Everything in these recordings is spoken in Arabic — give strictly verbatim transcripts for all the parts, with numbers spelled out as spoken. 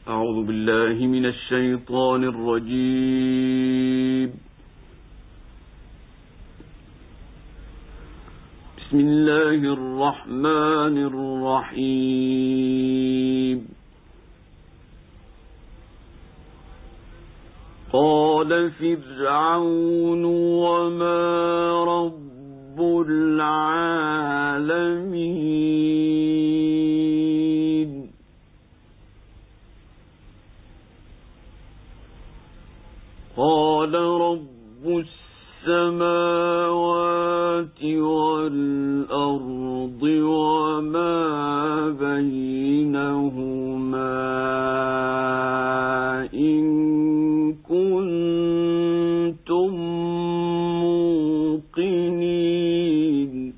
أعوذ بالله من الشيطان الرجيم. بسم الله الرحمن الرحيم. قال فرعون وما رب العالمين. قال رب السماوات والأرض وما بينهما إن كنتم موقنين.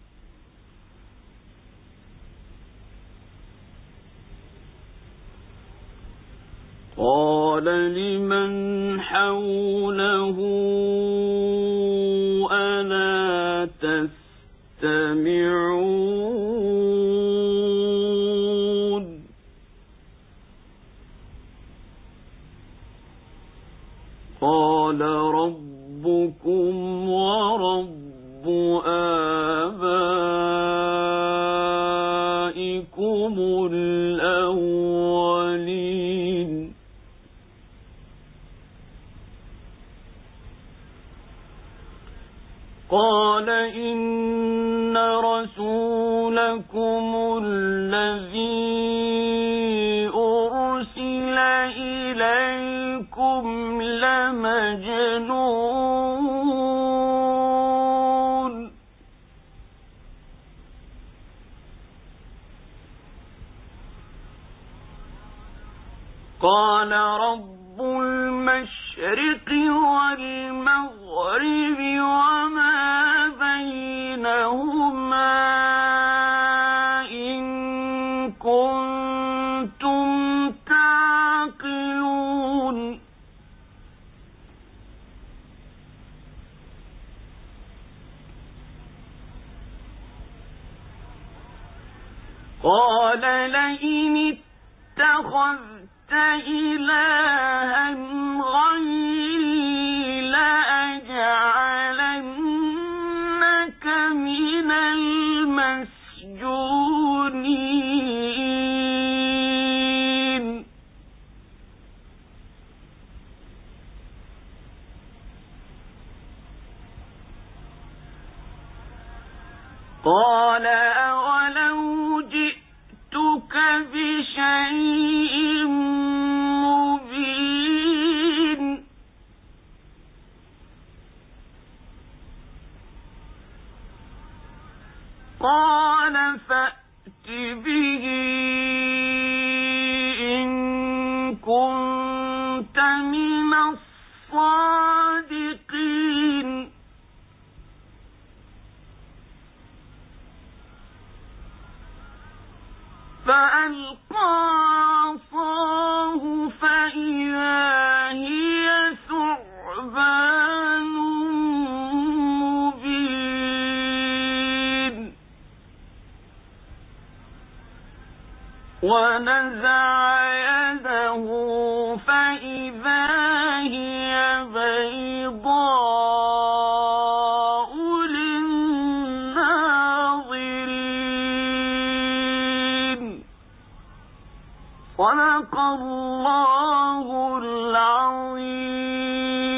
قال لمن حوله ألا تستمعون. قال ربكم ورب آبائكم الأولين. قال إن رسولكم الذي أرسل إليكم لمجنون. قال رب المشرق والمغرب وما بينهما إن كنتم تعقلون. قال لئن اتخذت إلها غيري لأجعلنك من المسجونين. قال أولو جئتك بشيء مبين. قال فأت به إن كنت من الصادقين. فألقى عصاه فإذا هي ثعبان مبين. ونزع يده فإذا هي بيضاء للناظرين. صدق الله